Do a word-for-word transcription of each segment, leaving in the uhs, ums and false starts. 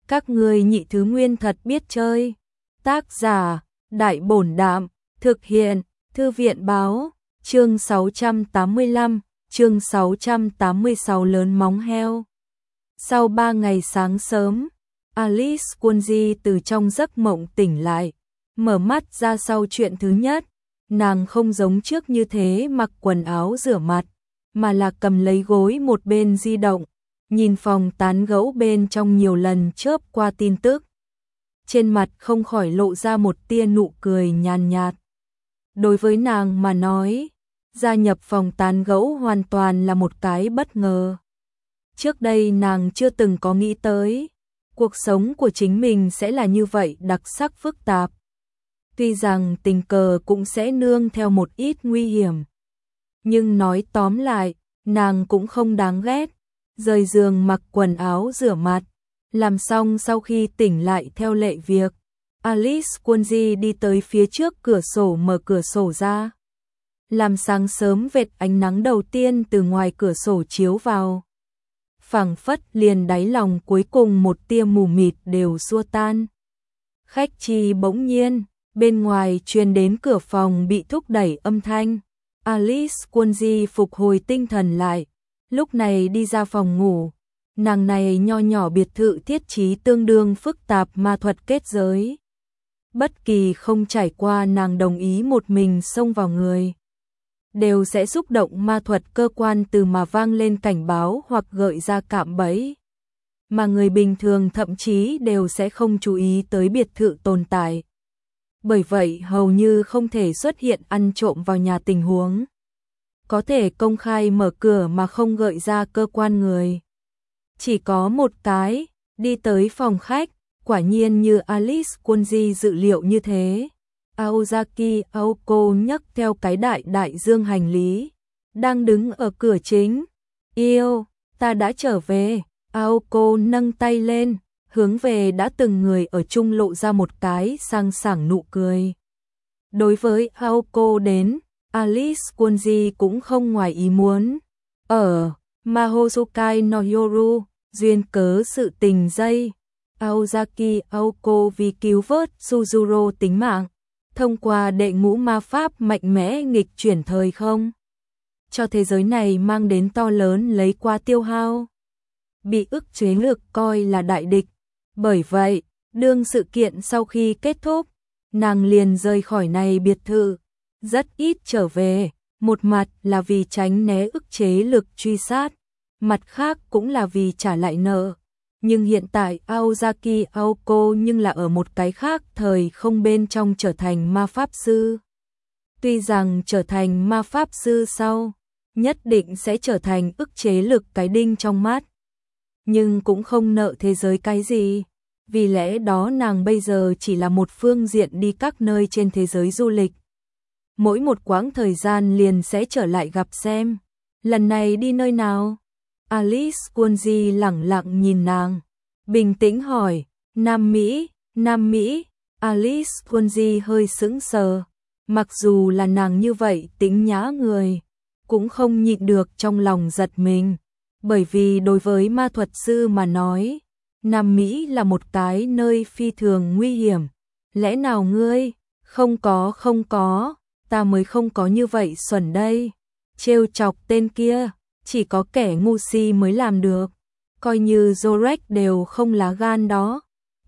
Các ngươi nhị thứ nguyên thật biết chơi. Tác giả, Đại Bổn Đạm, thực hiện, Thư viện Báo, chương sáu trăm tám mươi lăm, chương sáu trăm tám mươi sáu lớn móng heo. Sau ba ngày sáng sớm, Alice Kunji từ trong giấc mộng tỉnh lại, mở mắt ra sau chuyện thứ nhất, nàng không giống trước như thế mặc quần áo rửa mặt, mà là cầm lấy gối một bên di động, nhìn phòng tán gẫu bên trong nhiều lần chớp qua tin tức. Trên mặt không khỏi lộ ra một tia nụ cười nhàn nhạt. Đối với nàng mà nói, gia nhập phòng tán gẫu hoàn toàn là một cái bất ngờ. Trước đây nàng chưa từng có nghĩ tới, cuộc sống của chính mình sẽ là như vậy đặc sắc phức tạp. Tuy rằng tình cờ cũng sẽ nương theo một ít nguy hiểm. Nhưng nói tóm lại, nàng cũng không đáng ghét. Rời giường mặc quần áo rửa mặt, làm xong sau khi tỉnh lại theo lệ việc, Alice Kunji đi tới phía trước cửa sổ mở cửa sổ ra. Làm sáng sớm vệt ánh nắng đầu tiên từ ngoài cửa sổ chiếu vào. Phảng phất liền đáy lòng cuối cùng một tia mù mịt đều xua tan. Khách chi bỗng nhiên, bên ngoài truyền đến cửa phòng bị thúc đẩy âm thanh. Alice Kunji phục hồi tinh thần lại, lúc này đi ra phòng ngủ. Nàng này nho nhỏ biệt thự thiết trí tương đương phức tạp ma thuật kết giới. Bất kỳ không trải qua nàng đồng ý một mình xông vào người, đều sẽ xúc động ma thuật cơ quan từ mà vang lên cảnh báo hoặc gợi ra cạm bẫy. Mà người bình thường thậm chí đều sẽ không chú ý tới biệt thự tồn tại. Bởi vậy hầu như không thể xuất hiện ăn trộm vào nhà tình huống. Có thể công khai mở cửa mà không gợi ra cơ quan người. Chỉ có một cái, đi tới phòng khách, quả nhiên như Alice Kunji dự liệu như thế. Aozaki Aoko nhấc theo cái đại đại dương hành lý, đang đứng ở cửa chính. Yêu, ta đã trở về. Aoko nâng tay lên, hướng về đã từng người ở chung lộ ra một cái sang sảng nụ cười. Đối với Aoko đến, Alice Kunji cũng không ngoài ý muốn. Ở Mahosukai no Yoru, duyên cớ sự tình dây, Aozaki Aoko vì cứu vớt Suzuro tính mạng, thông qua đệ ngũ ma pháp mạnh mẽ nghịch chuyển thời không, cho thế giới này mang đến to lớn lấy qua tiêu hao, bị ức chế lực coi là đại địch. Bởi vậy, đương sự kiện sau khi kết thúc, nàng liền rời khỏi này biệt thự, rất ít trở về, một mặt là vì tránh né ức chế lực truy sát, mặt khác cũng là vì trả lại nợ. Nhưng hiện tại Aozaki Aoko nhưng là ở một cái khác thời không bên trong trở thành ma pháp sư. Tuy rằng trở thành ma pháp sư sau, nhất định sẽ trở thành ức chế lực cái đinh trong mắt. Nhưng cũng không nợ thế giới cái gì. Vì lẽ đó nàng bây giờ chỉ là một phương diện đi các nơi trên thế giới du lịch. Mỗi một quãng thời gian liền sẽ trở lại gặp xem. Lần này đi nơi nào? Alice Kunji lẳng lặng nhìn nàng, bình tĩnh hỏi. Nam Mỹ, Nam Mỹ. Alice Kunji hơi sững sờ. Mặc dù là nàng như vậy tính nhã người, cũng không nhịn được trong lòng giật mình. Bởi vì đối với ma thuật sư mà nói, Nam Mỹ là một cái nơi phi thường nguy hiểm. Lẽ nào ngươi? Không có không có, ta mới không có như vậy xuẩn đây. Trêu chọc tên kia, chỉ có kẻ ngu si mới làm được. Coi như Zorek đều không lá gan đó.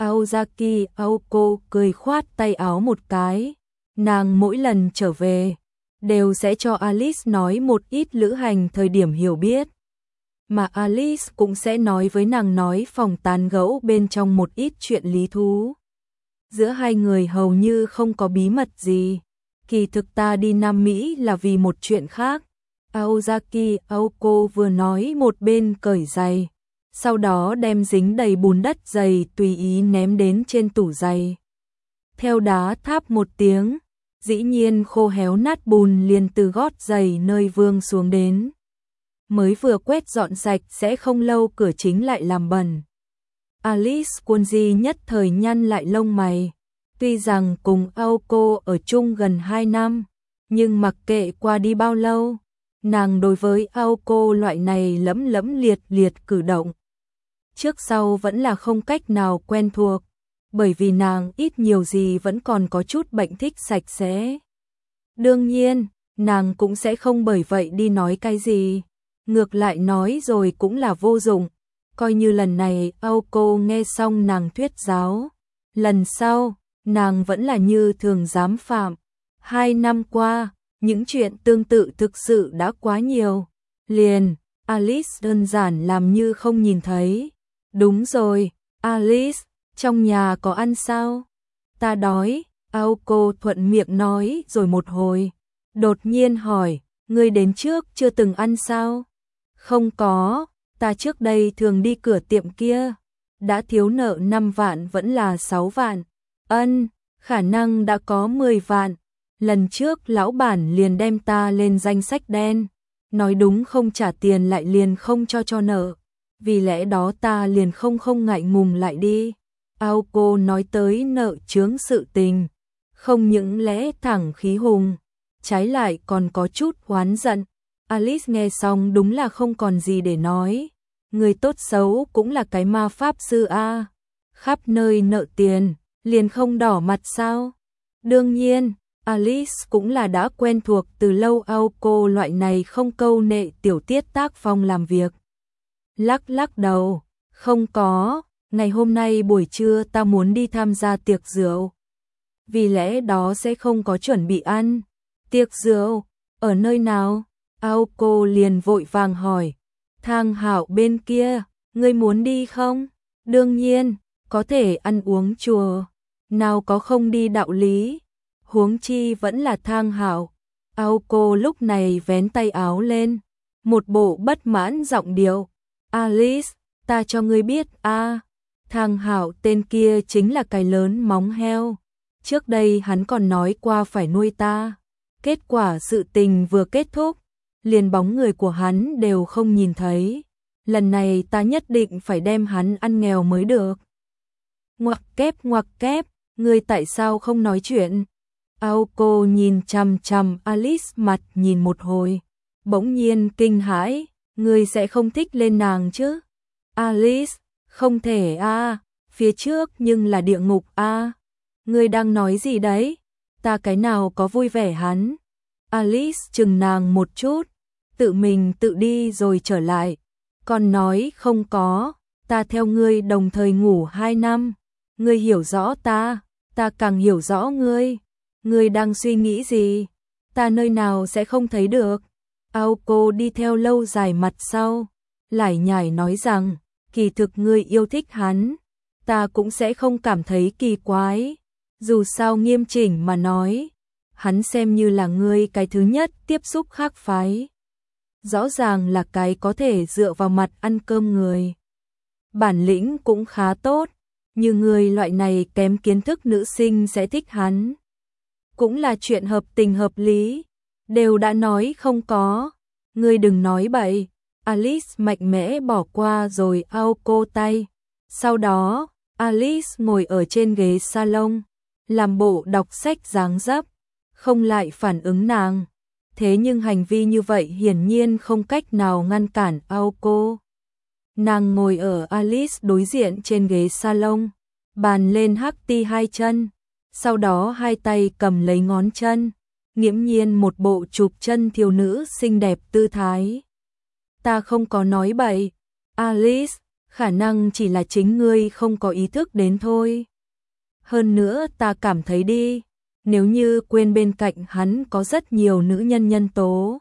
Aozaki Aoko cười khoát tay áo một cái. Nàng mỗi lần trở về, đều sẽ cho Alice nói một ít lữ hành thời điểm hiểu biết. Mà Alice cũng sẽ nói với nàng nói phòng tán gẫu bên trong một ít chuyện lý thú. Giữa hai người hầu như không có bí mật gì. Kỳ thực ta đi Nam Mỹ là vì một chuyện khác. Aozaki Aoko vừa nói một bên cởi giày, sau đó đem dính đầy bùn đất giày tùy ý ném đến trên tủ giày. Theo đá tháp một tiếng, dĩ nhiên khô héo nát bùn liền từ gót giày nơi vương xuống đến. Mới vừa quét dọn sạch sẽ không lâu cửa chính lại làm bẩn. Alice Kunji nhất thời nhăn lại lông mày. Tuy rằng cùng Aoko ở chung gần hai năm, nhưng mặc kệ qua đi bao lâu, nàng đối với Aoko loại này lẫm lẫm liệt liệt cử động, trước sau vẫn là không cách nào quen thuộc, bởi vì nàng ít nhiều gì vẫn còn có chút bệnh thích sạch sẽ. Đương nhiên, nàng cũng sẽ không bởi vậy đi nói cái gì, ngược lại nói rồi cũng là vô dụng, coi như lần này Âu Cô nghe xong nàng thuyết giáo, lần sau, nàng vẫn là như thường dám phạm. Hai năm qua, những chuyện tương tự thực sự đã quá nhiều, liền, Alice đơn giản làm như không nhìn thấy. Đúng rồi, Alice, trong nhà có ăn sao? Ta đói, Âu Cô thuận miệng nói rồi một hồi, đột nhiên hỏi, ngươi đến trước chưa từng ăn sao? Không có, ta trước đây thường đi cửa tiệm kia, đã thiếu nợ năm vạn vẫn là sáu vạn, ân, khả năng đã có mười vạn, lần trước lão bản liền đem ta lên danh sách đen, nói đúng không trả tiền lại liền không cho cho nợ, vì lẽ đó ta liền không không ngại ngùng lại đi. Âu Cô nói tới nợ chướng sự tình, không những lẽ thẳng khí hùng, trái lại còn có chút oán giận. Alice nghe xong đúng là không còn gì để nói, người tốt xấu cũng là cái ma pháp sư a, khắp nơi nợ tiền, liền không đỏ mặt sao? Đương nhiên, Alice cũng là đã quen thuộc từ lâu Âu Cô loại này không câu nệ tiểu tiết tác phong làm việc. Lắc lắc đầu, không có, ngày hôm nay buổi trưa ta muốn đi tham gia tiệc rượu, vì lẽ đó sẽ không có chuẩn bị ăn. Tiệc rượu, ở nơi nào? Âu Cô liền vội vàng hỏi. Thang Hạo bên kia, ngươi muốn đi không? Đương nhiên, có thể ăn uống chùa, nào có không đi đạo lý. Huống chi vẫn là Thang Hạo. Âu Cô lúc này vén tay áo lên, một bộ bất mãn giọng điệu. Alice, ta cho ngươi biết a, à, Thang Hạo tên kia chính là cái lớn móng heo. Trước đây hắn còn nói qua phải nuôi ta. Kết quả sự tình vừa kết thúc, liền bóng người của hắn đều không nhìn thấy. Lần này ta nhất định phải đem hắn ăn nghèo mới được. Ngoặc kép ngoặc kép, ngươi tại sao không nói chuyện? Âu Cô nhìn chằm chằm Alice mặt nhìn một hồi, bỗng nhiên kinh hãi, ngươi sẽ không thích lên nàng chứ? Alice, không thể a, phía trước nhưng là địa ngục a. Ngươi đang nói gì đấy? Ta cái nào có vui vẻ hắn? Alice chừng nàng một chút, tự mình tự đi rồi trở lại, còn nói không có, ta theo ngươi đồng thời ngủ hai năm, ngươi hiểu rõ ta, ta càng hiểu rõ ngươi, ngươi đang suy nghĩ gì, ta nơi nào sẽ không thấy được. Âu Cô đi theo lâu dài mặt sau, lải nhải nói rằng, kỳ thực ngươi yêu thích hắn, ta cũng sẽ không cảm thấy kỳ quái, dù sao nghiêm chỉnh mà nói, hắn xem như là ngươi cái thứ nhất tiếp xúc khác phái. Rõ ràng là cái có thể dựa vào mặt ăn cơm người. Bản lĩnh cũng khá tốt, như người loại này kém kiến thức nữ sinh sẽ thích hắn. Cũng là chuyện hợp tình hợp lý, đều đã nói không có, ngươi đừng nói bậy. Alice mạnh mẽ bỏ qua rồi Âu Cô tay. Sau đó, Alice ngồi ở trên ghế salon, làm bộ đọc sách dáng dấp, không lại phản ứng nàng. Thế nhưng hành vi như vậy hiển nhiên không cách nào ngăn cản Âu Cô. Nàng ngồi ở Alice đối diện trên ghế salon, bàn lên hắc ti hai chân, sau đó hai tay cầm lấy ngón chân, nghiễm nhiên một bộ chụp chân thiếu nữ xinh đẹp tư thái. Ta không có nói bậy, Alice, khả năng chỉ là chính ngươi không có ý thức đến thôi. Hơn nữa ta cảm thấy đi, nếu như quên bên cạnh hắn có rất nhiều nữ nhân nhân tố,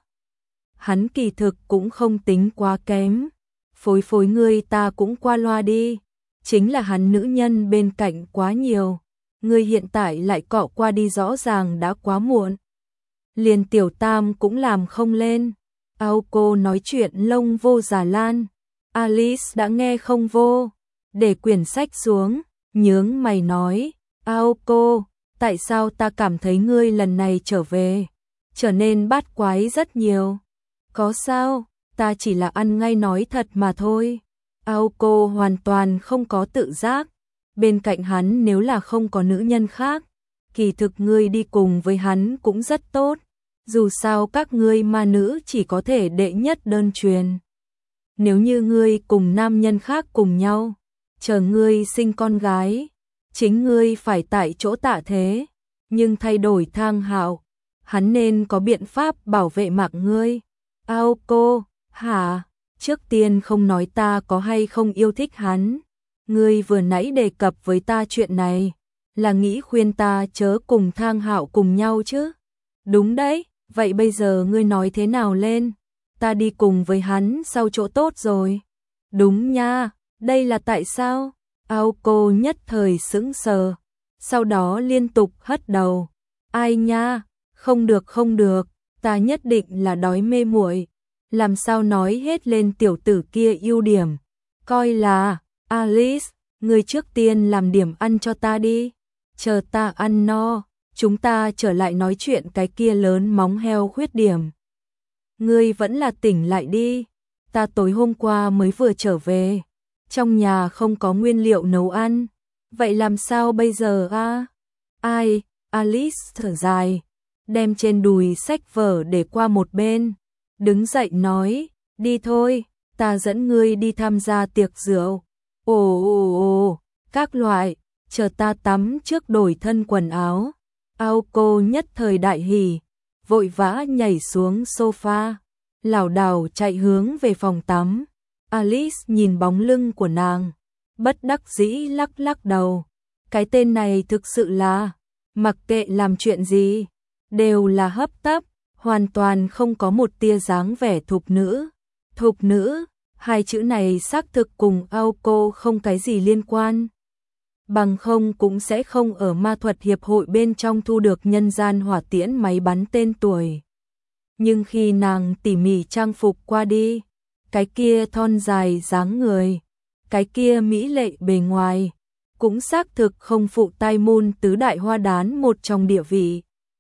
hắn kỳ thực cũng không tính quá kém. Phối phối ngươi ta cũng qua loa đi, chính là hắn nữ nhân bên cạnh quá nhiều, ngươi hiện tại lại cọ qua đi rõ ràng đã quá muộn. Liền tiểu tam cũng làm không lên. Âu Cô nói chuyện lông vô già lan, Alice đã nghe không vô, để quyển sách xuống, nhướng mày nói, Âu Cô, tại sao ta cảm thấy ngươi lần này trở về, trở nên bát quái rất nhiều? Có sao, ta chỉ là ăn ngay nói thật mà thôi. Âu Cô hoàn toàn không có tự giác, bên cạnh hắn nếu là không có nữ nhân khác, kỳ thực ngươi đi cùng với hắn cũng rất tốt, dù sao các ngươi ma nữ chỉ có thể đệ nhất đơn truyền. nếu như ngươi cùng nam nhân khác cùng nhau, chờ ngươi sinh con gái, chính ngươi phải tại chỗ tạ thế, nhưng thay đổi Thang Hạo, hắn nên có biện pháp bảo vệ mạng ngươi. Ao cô, hả? Trước tiên không nói ta có hay không yêu thích hắn, ngươi vừa nãy đề cập với ta chuyện này, là nghĩ khuyên ta chớ cùng Thang Hạo cùng nhau chứ? Đúng đấy, vậy bây giờ ngươi nói thế nào lên? Ta đi cùng với hắn sau chỗ tốt rồi. Đúng nha, đây là tại sao? Ao cô nhất thời sững sờ, sau đó liên tục hất đầu. Ai nha, không được không được, ta nhất định là đói mê muội, làm sao nói hết lên tiểu tử kia ưu điểm. Coi là, Alice, ngươi trước tiên làm điểm ăn cho ta đi, chờ ta ăn no, chúng ta trở lại nói chuyện cái kia lớn móng heo khuyết điểm. Ngươi vẫn là tỉnh lại đi, ta tối hôm qua mới vừa trở về, trong nhà không có nguyên liệu nấu ăn, vậy làm sao bây giờ a? À? Ai? Alice thở dài, đem trên đùi sách vở để qua một bên, đứng dậy nói, đi thôi, ta dẫn ngươi đi tham gia tiệc rượu. Ồ ồ ồ, các loại, chờ ta tắm trước đổi thân quần áo. Ao cô nhất thời đại hỉ, vội vã nhảy xuống sofa, lảo đảo chạy hướng về phòng tắm. Alice nhìn bóng lưng của nàng, bất đắc dĩ lắc lắc đầu. Cái tên này thực sự là, mặc kệ làm chuyện gì, đều là hấp tấp, hoàn toàn không có một tia dáng vẻ thục nữ. Thục nữ, hai chữ này xác thực cùng Ao cô không cái gì liên quan. Bằng không cũng sẽ không ở ma thuật hiệp hội bên trong thu được nhân gian hỏa tiễn máy bắn tên tuổi. Nhưng khi nàng tỉ mỉ trang phục qua đi, cái kia thon dài dáng người, cái kia mỹ lệ bề ngoài, cũng xác thực không phụ tai môn tứ đại hoa đán một trong địa vị.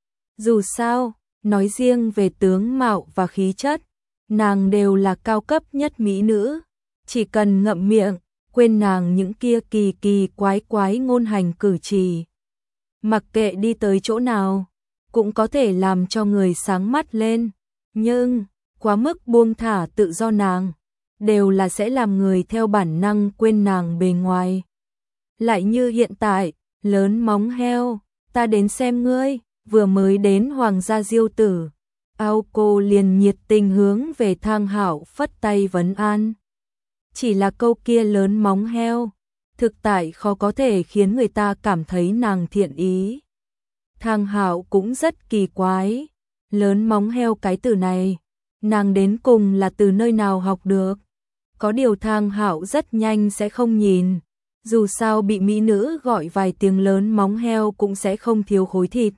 Dù sao, nói riêng về tướng mạo và khí chất, nàng đều là cao cấp nhất mỹ nữ, chỉ cần ngậm miệng, quên nàng những kia kỳ kỳ quái quái ngôn hành cử chỉ. Mặc kệ đi tới chỗ nào, cũng có thể làm cho người sáng mắt lên, nhưng quá mức buông thả tự do nàng, đều là sẽ làm người theo bản năng quên nàng bề ngoài. Lại như hiện tại, lớn móng heo, ta đến xem ngươi, vừa mới đến Hoàng gia Diêu tử. Ao cô liền nhiệt tình hướng về Thang Hạo phất tay vấn an. Chỉ là câu kia lớn móng heo, thực tại khó có thể khiến người ta cảm thấy nàng thiện ý. Thang Hạo cũng rất kỳ quái, lớn móng heo cái từ này, nàng đến cùng là từ nơi nào học được. Có điều Thang Hạo rất nhanh sẽ không nhìn, dù sao bị mỹ nữ gọi vài tiếng lớn móng heo cũng sẽ không thiếu khối thịt.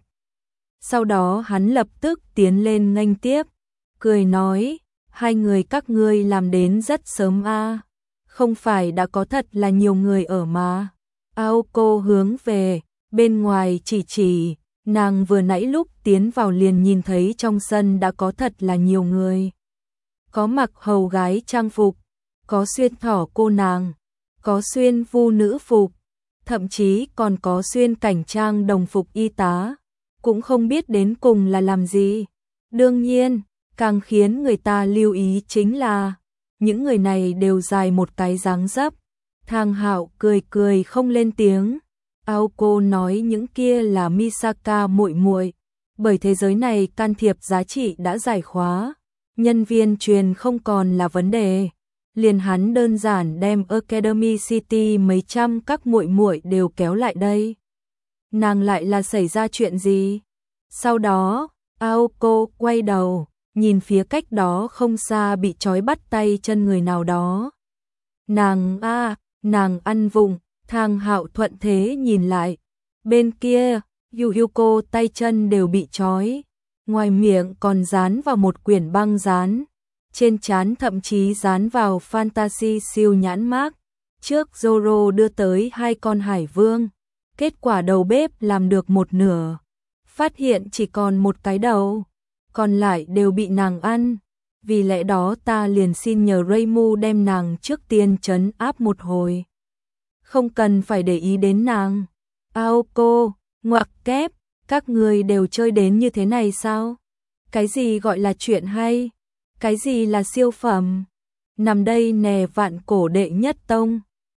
Sau đó hắn lập tức tiến lên nghênh tiếp, cười nói, hai người các ngươi làm đến rất sớm a, à. Không phải đã có thật là nhiều người ở mà. Ao cô hướng về, bên ngoài chỉ chỉ, nàng vừa nãy lúc tiến vào liền nhìn thấy trong sân đã có thật là nhiều người. Có mặc hầu gái trang phục, có xuyên thỏ cô nàng, có xuyên vu nữ phục, thậm chí còn có xuyên cảnh trang đồng phục y tá, cũng không biết đến cùng là làm gì. Đương nhiên, càng khiến người ta lưu ý chính là những người này đều dài một cái dáng dấp. Thang Hạo cười cười không lên tiếng. Ao cô nói những kia là Misaka muội muội, bởi thế giới này can thiệp giá trị đã giải khóa, nhân viên truyền không còn là vấn đề. Liền hắn đơn giản đem Academy City mấy trăm các muội muội đều kéo lại đây. Nàng lại là xảy ra chuyện gì? Sau đó, Ao cô quay đầu, nhìn phía cách đó không xa bị trói bắt tay chân người nào đó. Nàng a, à, nàng ăn vụng. Thang Hạo thuận thế nhìn lại, bên kia, Yuuko tay chân đều bị trói, ngoài miệng còn dán vào một quyển băng dán, trên trán thậm chí dán vào fantasy siêu nhãn mác. Trước Zoro đưa tới hai con hải vương, kết quả đầu bếp làm được một nửa, phát hiện chỉ còn một cái đầu, còn lại đều bị nàng ăn. Vì lẽ đó ta liền xin nhờ Reimu đem nàng trước tiên trấn áp một hồi. Không cần phải để ý đến nàng. Ao cô, ngoặc kép, các người đều chơi đến như thế này sao? Cái gì gọi là chuyện hay? Cái gì là siêu phẩm? nằm đây nè vạn cổ đệ nhất tông.